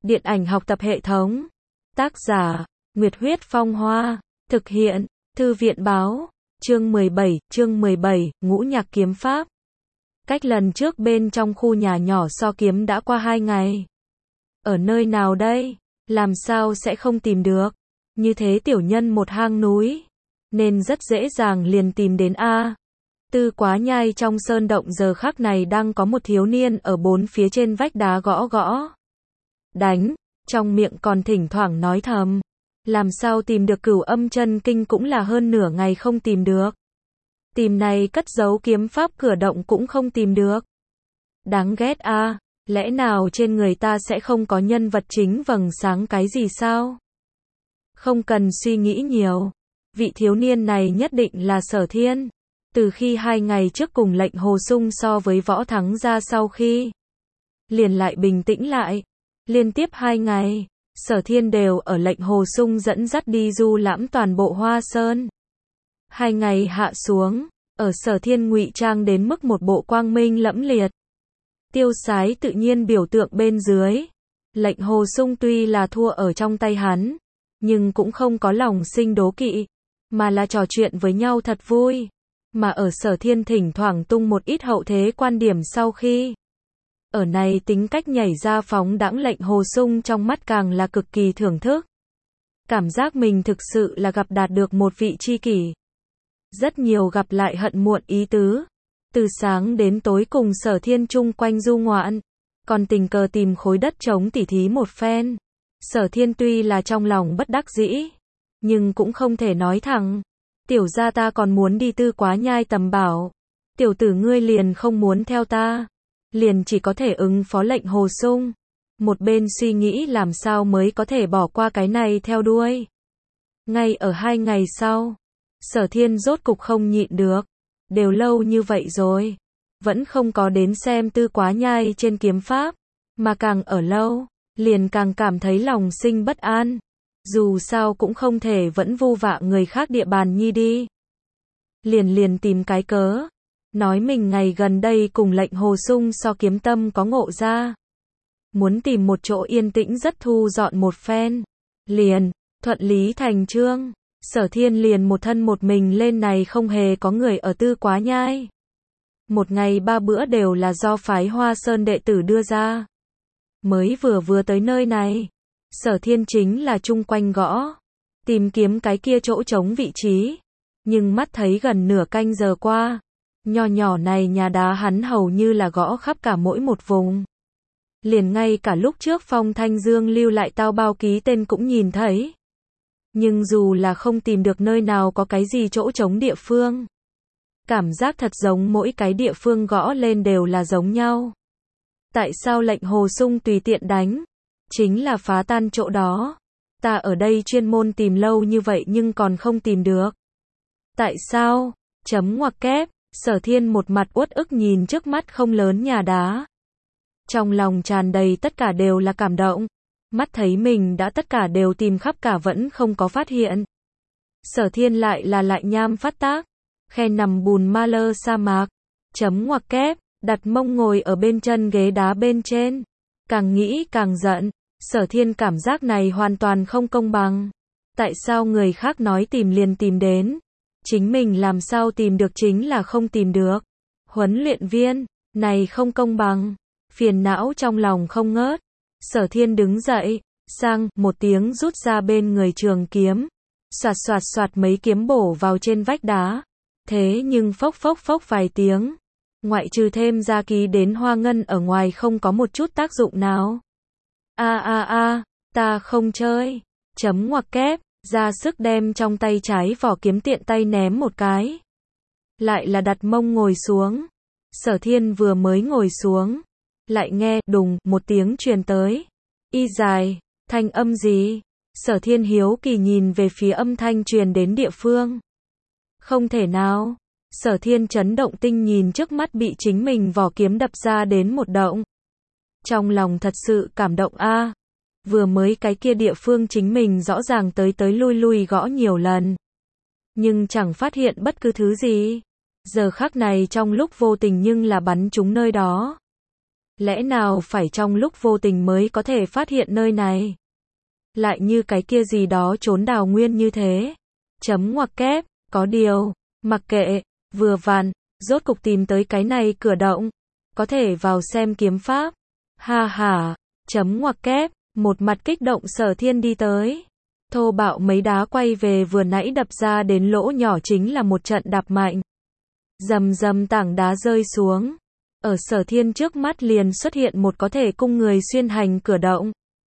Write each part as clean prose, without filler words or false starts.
Điện ảnh học tập hệ thống. Tác giả, Nguyệt Huyết Phong Hoa. Thực hiện, Thư viện Báo. Chương 17, Ngũ Nhạc Kiếm Pháp. Cách lần trước bên trong khu nhà nhỏ so kiếm đã qua 2 ngày. Ở nơi nào đây? Làm sao sẽ không tìm được? Như thế tiểu nhân một hang núi, nên rất dễ dàng liền tìm đến a. Tư Quá Nhai trong sơn động giờ khắc này đang có một thiếu niên ở bốn phía trên vách đá gõ gõ đánh, trong miệng còn thỉnh thoảng nói thầm. Làm sao tìm được Cửu Âm Chân Kinh cũng là hơn nửa ngày không tìm được. Tìm này cất giấu kiếm pháp cửa động cũng không tìm được. Đáng ghét a, lẽ nào trên người ta sẽ không có nhân vật chính vầng sáng cái gì sao? Không cần suy nghĩ nhiều. Vị thiếu niên này nhất định là Sở Thiên. Từ khi 2 ngày trước cùng lệnh Hồ Sung so với Võ Thắng ra sau khi liền lại bình tĩnh lại. Liên tiếp 2 ngày, Sở Thiên đều ở lệnh Hồ Sung dẫn dắt đi du lãm toàn bộ Hoa Sơn. 2 ngày hạ xuống, ở Sở Thiên ngụy trang đến mức một bộ quang minh lẫm liệt. Tiêu sái tự nhiên biểu tượng bên dưới. Lệnh Hồ Sung tuy là thua ở trong tay hắn, nhưng cũng không có lòng sinh đố kỵ, mà là trò chuyện với nhau thật vui. Mà ở Sở Thiên thỉnh thoảng tung một ít hậu thế quan điểm sau khi ở này tính cách nhảy ra phóng đãng, lệnh Hồ Sung trong mắt càng là cực kỳ thưởng thức. Cảm giác mình thực sự là gặp đạt được một vị tri kỷ. Rất nhiều gặp lại hận muộn ý tứ. Từ sáng đến tối cùng Sở Thiên chung quanh du ngoạn, còn tình cờ tìm khối đất trống tỉ thí một phen. Sở Thiên tuy là trong lòng bất đắc dĩ, nhưng cũng không thể nói thẳng. Tiểu gia ta còn muốn đi Tư Quá Nhai tầm bảo. Tiểu tử ngươi liền không muốn theo ta. Liền chỉ có thể ứng phó lệnh Hồ Sung. Một bên suy nghĩ làm sao mới có thể bỏ qua cái này theo đuôi. Ngay ở 2 ngày sau, Sở Thiên rốt cục không nhịn được. Đều lâu như vậy rồi, vẫn không có đến xem Tư Quá Nhai trên kiếm pháp. Mà càng ở lâu, liền càng cảm thấy lòng sinh bất an. Dù sao cũng không thể vẫn vu vạ người khác địa bàn nhi đi. Liền tìm cái cớ, nói mình ngày gần đây cùng lệnh Hồ Sung so kiếm tâm có ngộ ra. Muốn tìm một chỗ yên tĩnh rất thu dọn một phen. Liền, thuận lý thành chương, Sở Thiên liền một thân một mình lên này, không hề có người ở Tư Quá Nhai. Một ngày 3 bữa đều là do phái Hoa Sơn đệ tử đưa ra. Mới vừa tới nơi này, Sở Thiên chính là chung quanh gõ, tìm kiếm cái kia chỗ trống vị trí. Nhưng mắt thấy gần nửa canh giờ qua, nho nhỏ này nhà đá hắn hầu như là gõ khắp cả mỗi một vùng. Liền ngay cả lúc trước Phong Thanh Dương lưu lại tao bao ký tên cũng nhìn thấy. Nhưng dù là không tìm được nơi nào có cái gì chỗ trống địa phương. Cảm giác thật giống mỗi cái địa phương gõ lên đều là giống nhau. Tại sao lệnh Hồ Sung tùy tiện đánh? Chính là phá tan chỗ đó. Ta ở đây chuyên môn tìm lâu như vậy nhưng còn không tìm được. Tại sao? Chấm ngoặc kép. Sở Thiên một mặt uất ức nhìn trước mắt không lớn nhà đá. Trong lòng tràn đầy tất cả đều là cảm động. Mắt thấy mình đã tất cả đều tìm khắp cả vẫn không có phát hiện. Sở Thiên lại nham phát tác. Khe nằm bùn ma lơ sa mạc. Chấm ngoặc kép. Đặt mông ngồi ở bên chân ghế đá bên trên. Càng nghĩ càng giận. Sở Thiên cảm giác này hoàn toàn không công bằng. Tại sao người khác nói tìm liền tìm đến? Chính mình làm sao tìm được chính là không tìm được? Huấn luyện viên, này không công bằng. Phiền não trong lòng không ngớt. Sở Thiên đứng dậy, sang một tiếng rút ra bên người trường kiếm. Soạt soạt soạt mấy kiếm bổ vào trên vách đá. Thế nhưng phốc phốc phốc vài tiếng. Ngoại trừ thêm ra ký đến hoa ngân ở ngoài không có một chút tác dụng nào. Ta không chơi. Chấm ngoặc kép, ra sức đem trong tay trái vỏ kiếm tiện tay ném một cái. Lại là đặt mông ngồi xuống. Sở Thiên vừa mới ngồi xuống, lại nghe đùng một tiếng truyền tới. Y dài, thanh âm gì? Sở Thiên hiếu kỳ nhìn về phía âm thanh truyền đến địa phương. Không thể nào. Sở Thiên chấn động tinh nhìn trước mắt bị chính mình vỏ kiếm đập ra đến một động. Trong lòng thật sự cảm động a. Vừa mới cái kia địa phương chính mình rõ ràng tới lui lui gõ nhiều lần. Nhưng chẳng phát hiện bất cứ thứ gì. Giờ khắc này trong lúc vô tình nhưng là bắn trúng nơi đó. Lẽ nào phải trong lúc vô tình mới có thể phát hiện nơi này? Lại như cái kia gì đó trốn đào nguyên như thế. Chấm ngoặc kép, có điều, mặc kệ, vừa vặn, rốt cục tìm tới cái này cửa động. Có thể vào xem kiếm pháp. Ha ha, chấm ngoặc kép, một mặt kích động Sở Thiên đi tới. Thô bạo mấy đá quay về vừa nãy đập ra đến lỗ nhỏ chính là một trận đạp mạnh. Rầm rầm tảng đá rơi xuống. Ở Sở Thiên trước mắt liền xuất hiện một có thể cung người xuyên hành cửa động.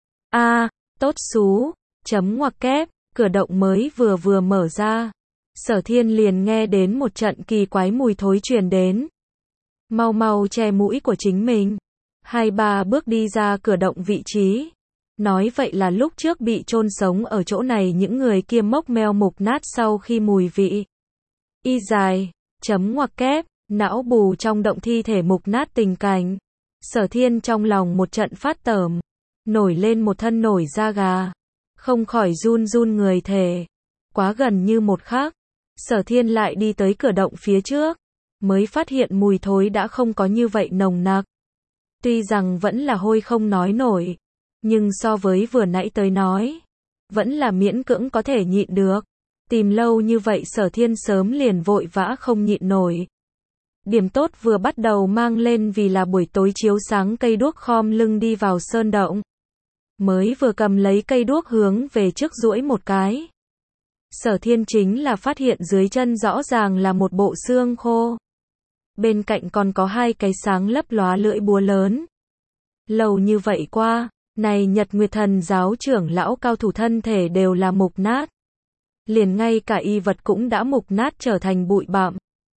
A, tốt xú, chấm ngoặc kép, cửa động mới vừa mở ra. Sở Thiên liền nghe đến một trận kỳ quái mùi thối truyền đến. Mau mau che mũi của chính mình. 2-3 bước đi ra cửa động vị trí. Nói vậy là lúc trước bị chôn sống ở chỗ này những người kia mốc meo mục nát sau khi mùi vị. Y dài, chấm ngoặc kép, não bù trong động thi thể mục nát tình cảnh. Sở Thiên trong lòng một trận phát tởm. Nổi lên một thân nổi da gà. Không khỏi run run người thể. Quá gần như một khắc. Sở Thiên lại đi tới cửa động phía trước. Mới phát hiện mùi thối đã không có như vậy nồng nặc. Tuy rằng vẫn là hôi không nói nổi. Nhưng so với vừa nãy tới nói. Vẫn là miễn cưỡng có thể nhịn được. Tìm lâu như vậy Sở Thiên sớm liền vội vã không nhịn nổi. Điểm tốt vừa bắt đầu mang lên vì là buổi tối chiếu sáng cây đuốc khom lưng đi vào sơn động. Mới vừa cầm lấy cây đuốc hướng về trước duỗi một cái. Sở Thiên chính là phát hiện dưới chân rõ ràng là một bộ xương khô. Bên cạnh còn có 2 cái sáng lấp lóa lưỡi búa lớn. Lâu như vậy qua, này Nhật Nguyệt Thần giáo trưởng lão cao thủ thân thể đều là mục nát. Liền ngay cả y vật cũng đã mục nát trở thành bụi bặm.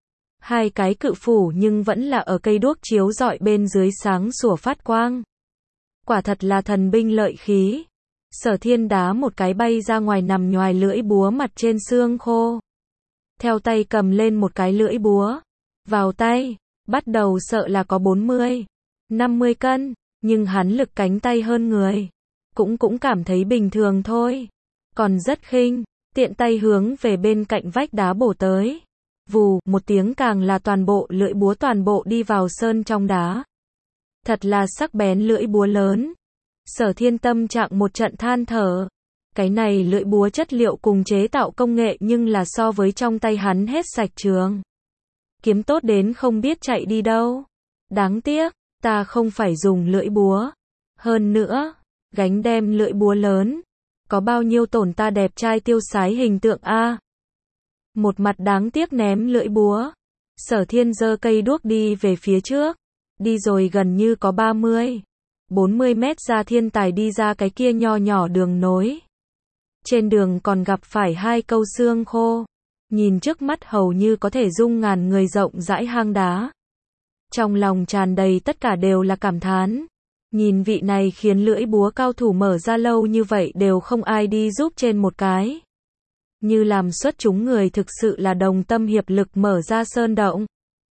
2 cái cự phủ nhưng vẫn là ở cây đuốc chiếu rọi bên dưới sáng sủa phát quang. Quả thật là thần binh lợi khí. Sở Thiên đá một cái bay ra ngoài nằm nhoài lưỡi búa mặt trên xương khô. Theo tay cầm lên một cái lưỡi búa. Vào tay, bắt đầu sợ là có 40, 50 cân, nhưng hắn lực cánh tay hơn người. Cũng cảm thấy bình thường thôi. Còn rất khinh, tiện tay hướng về bên cạnh vách đá bổ tới. Vù, một tiếng càng là toàn bộ lưỡi búa toàn bộ đi vào sơn trong đá. Thật là sắc bén lưỡi búa lớn. Sở Thiên tâm trạng một trận than thở. Cái này lưỡi búa chất liệu cùng chế tạo công nghệ nhưng là so với trong tay hắn hết sạch trường. Kiếm tốt đến không biết chạy đi đâu. Đáng tiếc, ta không phải dùng lưỡi búa. Hơn nữa, gánh đem lưỡi búa lớn. Có bao nhiêu tổn ta đẹp trai tiêu sái hình tượng a. Một mặt đáng tiếc ném lưỡi búa. Sở Thiên giơ cây đuốc đi về phía trước. Đi rồi gần như có 30, 40 mét ra thiên tài đi ra cái kia nho nhỏ đường nối. Trên đường còn gặp phải 2 câu xương khô. Nhìn trước mắt hầu như có thể dung ngàn người rộng rãi hang đá. Trong lòng tràn đầy tất cả đều là cảm thán. Nhìn vị này khiến lưỡi búa cao thủ mở ra lâu như vậy đều không ai đi giúp trên một cái. Như làm xuất chúng người thực sự là đồng tâm hiệp lực mở ra sơn động.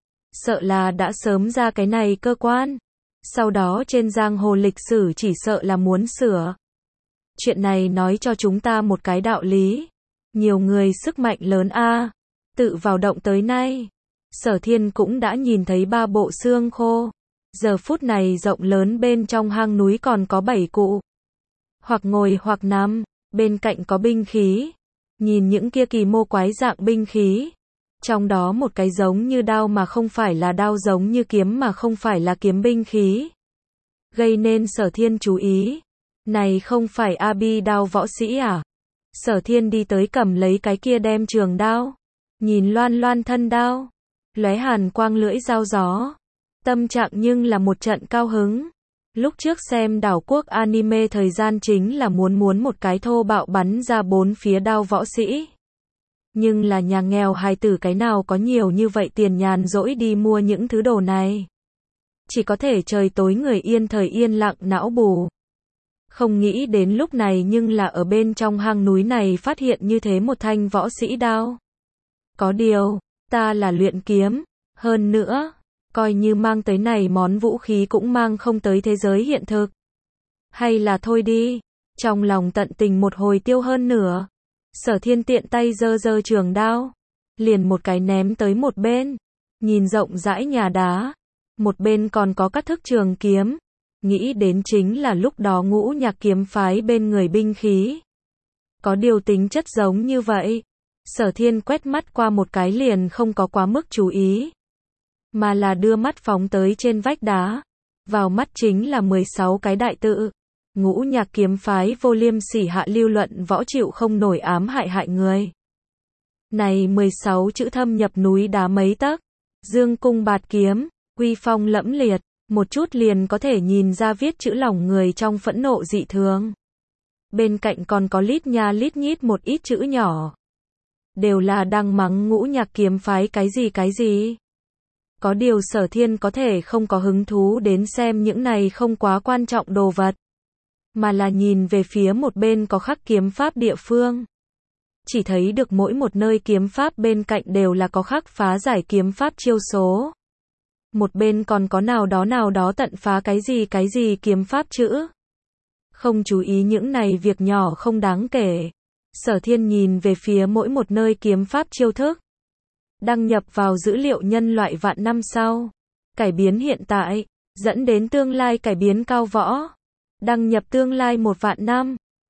Sợ là đã sớm ra cái này cơ quan. Sau đó trên giang hồ lịch sử chỉ sợ là muốn sửa. Chuyện này nói cho chúng ta một cái đạo lý. Nhiều người sức mạnh lớn a. Tự vào động tới nay. Sở Thiên cũng đã nhìn thấy 3 bộ xương khô. Giờ phút này rộng lớn bên trong hang núi còn có 7 cụ. Hoặc ngồi hoặc nằm. Bên cạnh có binh khí. Nhìn những kia kỳ mô quái dạng binh khí. Trong đó một cái giống như đao mà không phải là đao, giống như kiếm mà không phải là kiếm binh khí. Gây nên Sở Thiên chú ý. Này không phải A-bi đao võ sĩ à? Sở Thiên đi tới cầm lấy cái kia đem trường đao. Nhìn loan loan thân đao. Lóe hàn quang lưỡi dao gió. Tâm trạng nhưng là một trận cao hứng. Lúc trước xem đảo quốc anime thời gian chính là muốn một cái thô bạo bắn ra 4 phía đao võ sĩ. Nhưng là nhà nghèo hài tử cái nào có nhiều như vậy tiền nhàn rỗi đi mua những thứ đồ này. Chỉ có thể trời tối người yên thời yên lặng não bù. Không nghĩ đến lúc này nhưng là ở bên trong hang núi này phát hiện như thế một thanh võ sĩ đao. Có điều, ta là luyện kiếm. Hơn nữa, coi như mang tới này món vũ khí cũng mang không tới thế giới hiện thực. Hay là thôi đi. Trong lòng tận tình một hồi tiêu hơn nửa. Sở Thiên tiện tay giơ trường đao. Liền một cái ném tới một bên. Nhìn rộng rãi nhà đá. một bên còn có các thức trường kiếm. Nghĩ đến chính là lúc đó Ngũ Nhạc kiếm phái bên người binh khí. Có điều tính chất giống như vậy. Sở Thiên quét mắt qua một cái liền không có quá mức chú ý. Mà là đưa mắt phóng tới trên vách đá. Vào mắt chính là 16 cái đại tự. Ngũ Nhạc kiếm phái vô liêm sỉ hạ lưu luận võ chịu không nổi ám hại người. Này 16 chữ thâm nhập núi đá mấy tấc. Dương cung bạt kiếm, uy phong lẫm liệt, một chút liền có thể nhìn ra viết chữ lòng người trong phẫn nộ dị thường. Bên cạnh còn có lít nha lít nhít một ít chữ nhỏ. Đều là đang mắng Ngũ Nhạc kiếm phái cái gì. Có điều Sở Thiên có thể không có hứng thú đến xem những này không quá quan trọng đồ vật. Mà là nhìn về phía một bên có khắc kiếm pháp địa phương. Chỉ thấy được mỗi một nơi kiếm pháp bên cạnh đều là có khắc phá giải kiếm pháp chiêu số. Một bên còn có nào đó tận phá cái gì kiếm pháp chữ. Không chú ý những này việc nhỏ không đáng kể. Sở Thiên nhìn về phía mỗi một nơi kiếm pháp chiêu thức. Đăng nhập vào dữ liệu nhân loại vạn năm sau. Cải biến hiện tại, dẫn đến tương lai cải biến cao võ. Đăng nhập tương lai 1 vạn năm.